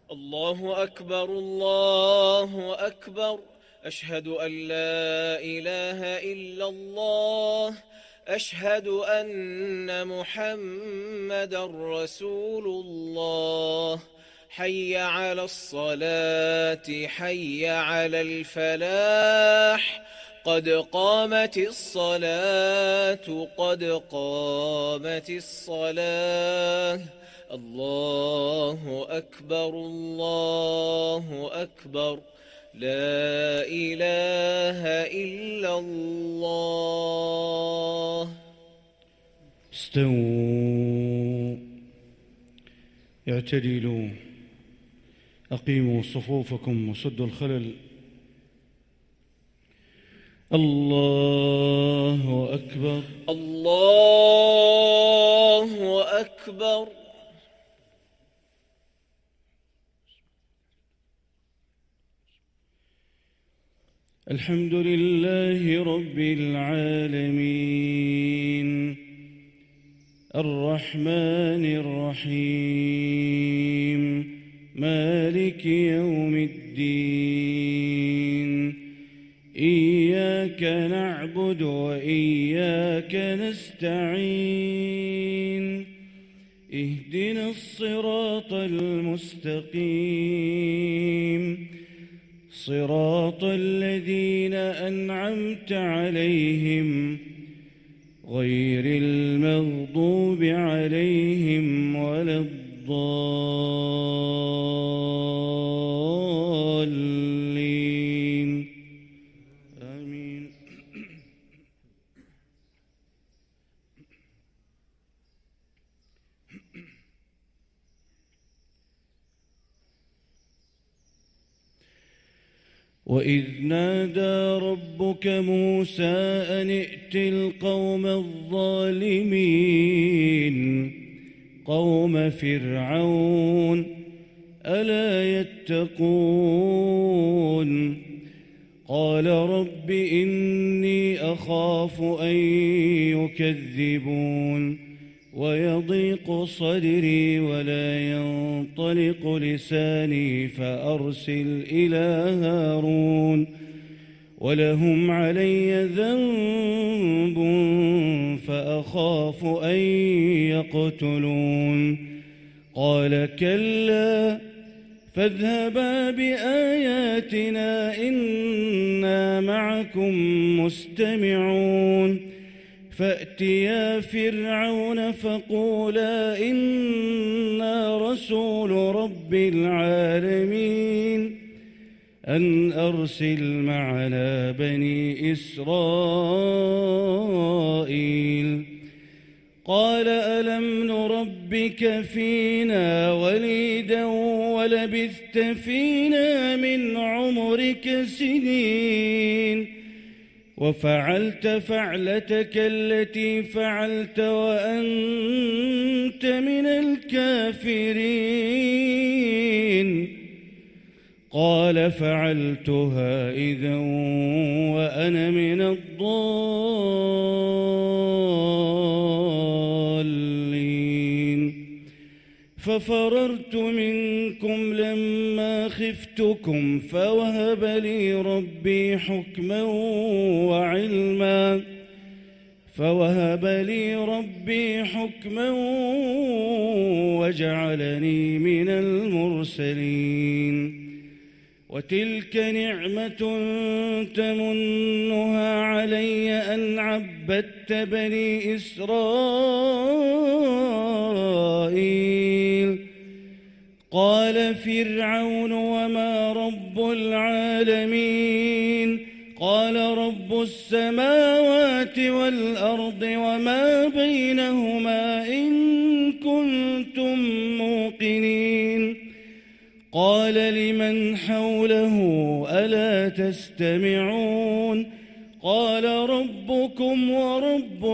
الله أكبر الله أكبر، أشهد أن لا إله إلا الله، أشهد أن محمدا رسول الله. حي على الصلاة، حي على الفلاح، قد قامت الصلاة، قد قامت الصلاة. الله أكبر الله أكبر، لا إله إلا الله. استووا، اعتدلوا، أقيموا صفوفكم وسدوا الخلل. الله أكبر الله أكبر. الحمد لله رب العالمين، الرحمن الرحيم، مالك يوم الدين. إياك نعبد وإياك نستعين، اهدنا الصراط المستقيم، صراط الذين أنعمت عليهم غير المغضوب عليهم ولا الضالين، آمين. وإذ نادى ربك موسى أن ائت القوم الظالمين قوم فرعون ألا يتقون. قال رب إني أخاف أن يكذبون ويضيق صدري ولا ينطلق لساني فأرسل إلى هارون ولهم علي ذنب فأخاف أن يقتلون. قال كلا فاذهبا بآياتنا إنا معكم مستمعون. فأتيا فرعون فقولا إنا رسول رب العالمين أن أرسل معنا بني إسرائيل. قال ألم نربك فينا وليدا ولبثت فينا من عمرك سنين وفعلت فعلتك التي فعلت وأنت من الكافرين. قال فعلتها إذا وأنا من الضالين. ففررت منكم لما خفتكم فوهب لي ربي حكما وجعلني من المرسلين. وتلك نعمة تمنها علي أن عبدت بني إسرائيل. قال فرعون وما رب العالمين؟ قال رب السماوات والأرض وما بينهما إن كنتم موقنين. قال لمن حوله ألا تستمعون؟ قال ربكم ورب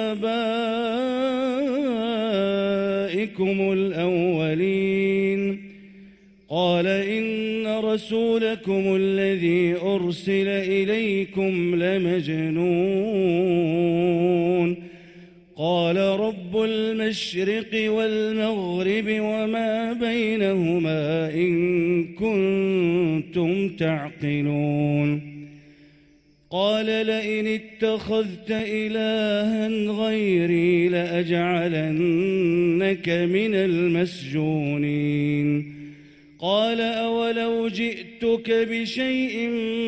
آبائكم الأولين. قال إن رسولكم الذي أرسل إليكم لمجنون. قال قال رب المشرق والمغرب وما بينهما إن كنتم تعقلون قال لئن اتخذت إلها غيري لأجعلنك من المسجونين قال أولو جئتك بشيء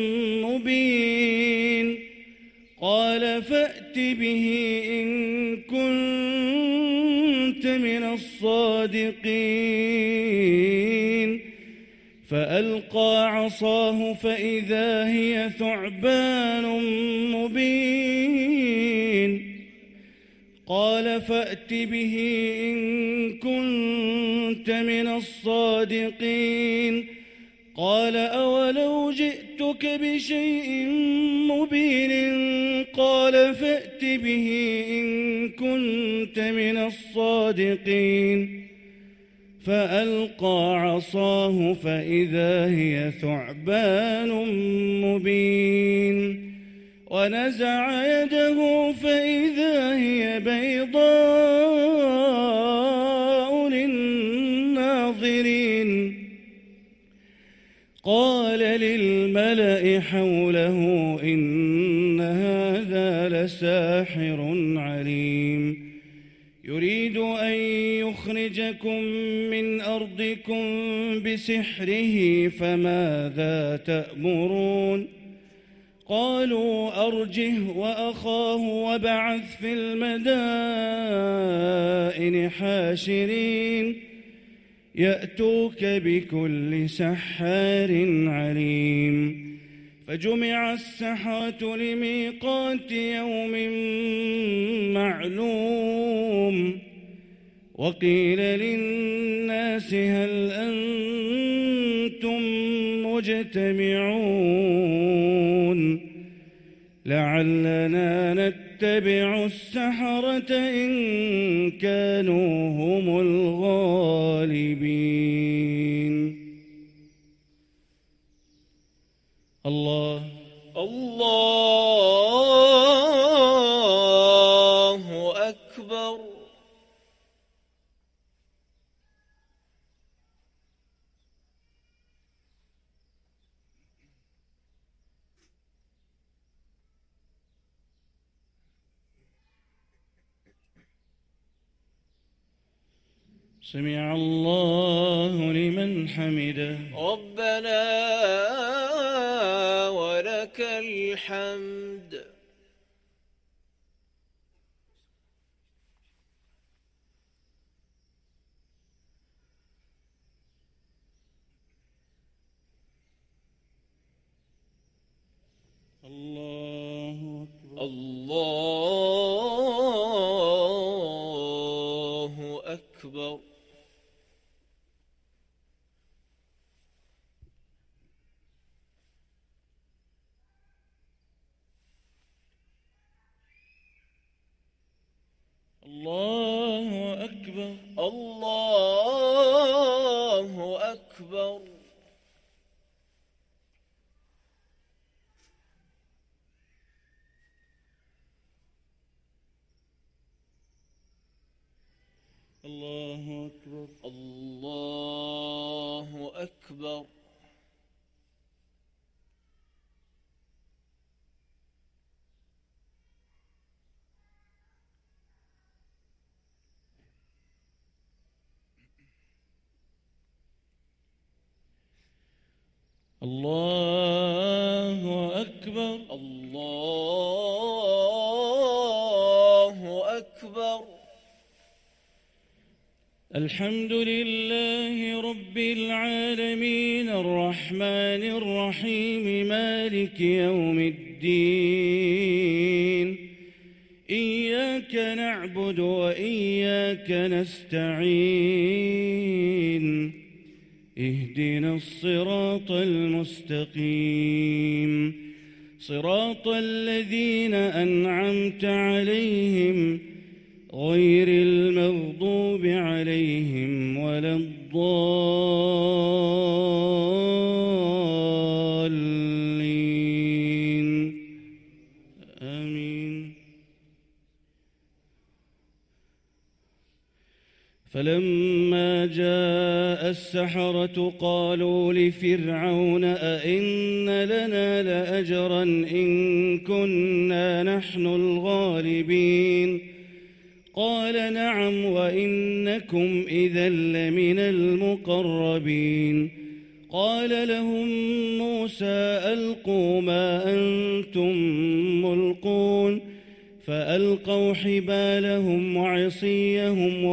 مبين قال فأت به إن كنت من الصادقين فألقى عصاه فإذا هي ثعبان مبين قال فأت به إن كنت من الصادقين قال أولو جئتك بشيء مبين قال فأت به إن كنت من الصادقين فألقى عصاه فإذا هي ثعبان مبين ونزع يده فإذا هي بيضاء للناظرين قال للملأ حوله إن هذا لساحر عليم يريد أن يخرجكم من أرضكم بسحره فماذا تأمرون قالوا أرجه وأخاه وابعث في المدائن حاشرين يأتوك بكل سحار عليم فجمع السحرة لميقات يوم معلوم وقيل للناس هل أنتم مجتمعون لعلنا نتبع السحرة إن كانوا هم الغالبين الله أكبر. سمع الله لمن حمده ربنا ولك الحمد. الله أكبر. الله أكبر. الله أكبر. الله أكبر. الله أكبر. الله أكبر. الله أكبر. الله أكبر. الحمد لله رب العالمين الرحمن الرحيم مالك يوم الدين إياك نعبد وإياك نستعين اهدنا الصراط المستقيم صراط الذين أنعمت عليهم غير المغضوب عليهم ولا الضالين آمين. فلما جاء السحرة قالوا لفرعون أئن لنا لأجرا إن كنا نحن الغالبين قال نعم وإنكم إذا لمن المقربين قال لهم موسى ألقوا ما أنتم ملقون فألقوا حبالهم وعصيهم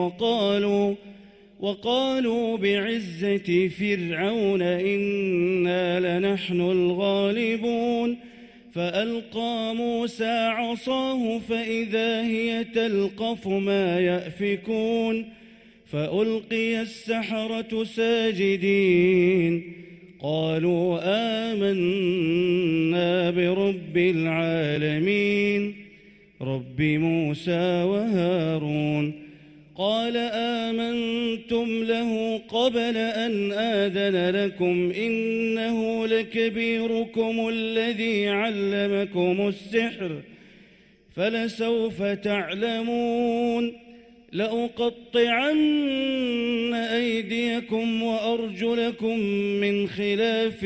وقالوا بعزة فرعون إنا لنحن الغالبون فألقى موسى عصاه فإذا هي تلقف ما يأفكون فألقي السحرة ساجدين قالوا آمنا برب العالمين رب موسى وهارون قال آمنتم له قبل أن آذن لكم إنه لكبيركم الذي علمكم السحر فلسوف تعلمون لأقطعن أيديكم وأرجلكم من خلاف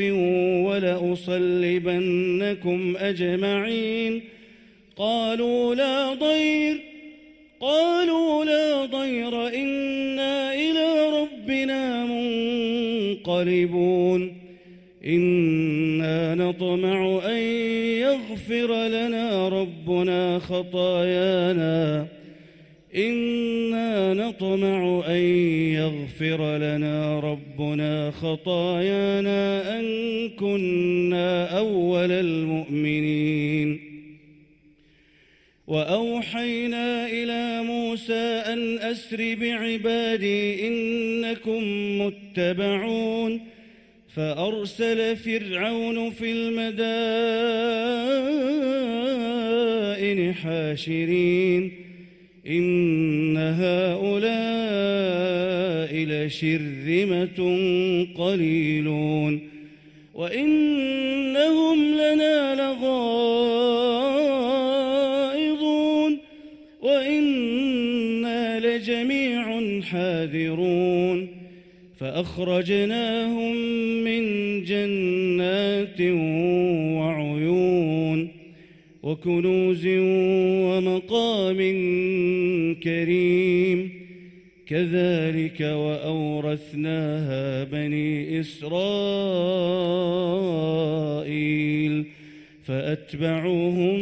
ولأصلبنكم أجمعين قالوا لا ضير إنا إلى ربنا منقلبون إنا نطمع أن يغفر لنا ربنا خطايانا أن كنا أول المؤمنين وأوحينا إلى موسى أن أسر بعبادي إنكم متبعون فأرسل فرعون في المدائن حاشرين إن هؤلاء لشرذمة قليلون وإنهم لنا لغائظون وإنا لجميع حاذرون فأخرجناهم من جنات وعيون وكنوز ومقام كريم كذلك وأورثناها بني إسرائيل فأتبعوهم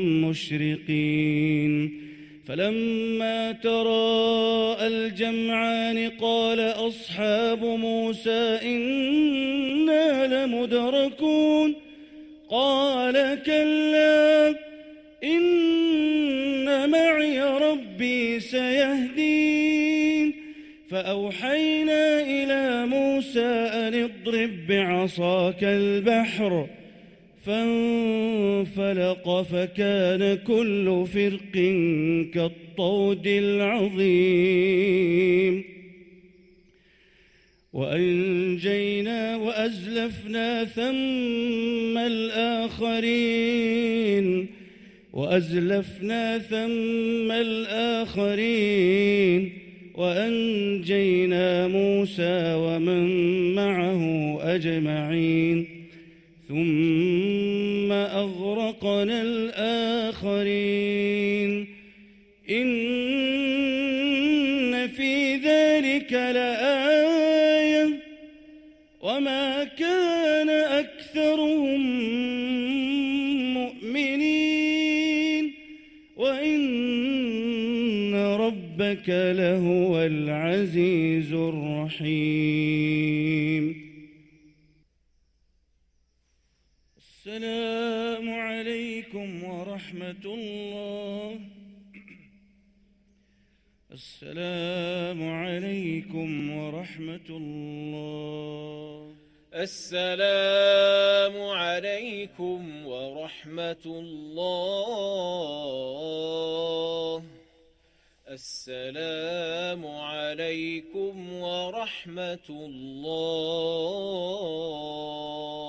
مشرقين فلما تراءى الجمعان قال أصحاب موسى إنا لمدركون قال كلا إن معي ربي سيهدين فأوحينا إلى موسى أن اضرب بعصاك البحر فانفلق فكان كل فرق كالطود العظيم وأزلفنا ثم الآخرين وأنجينا موسى ومن معه أجمعين ثم أغرقنا الآخرين إن في ذلك لآية وما كان أكثرهم مؤمنين وإن ربك لهو العزيز الرحيم السلام عليكم ورحمة الله. السلام عليكم ورحمة الله. السلام عليكم ورحمة الله. السلام عليكم ورحمة الله.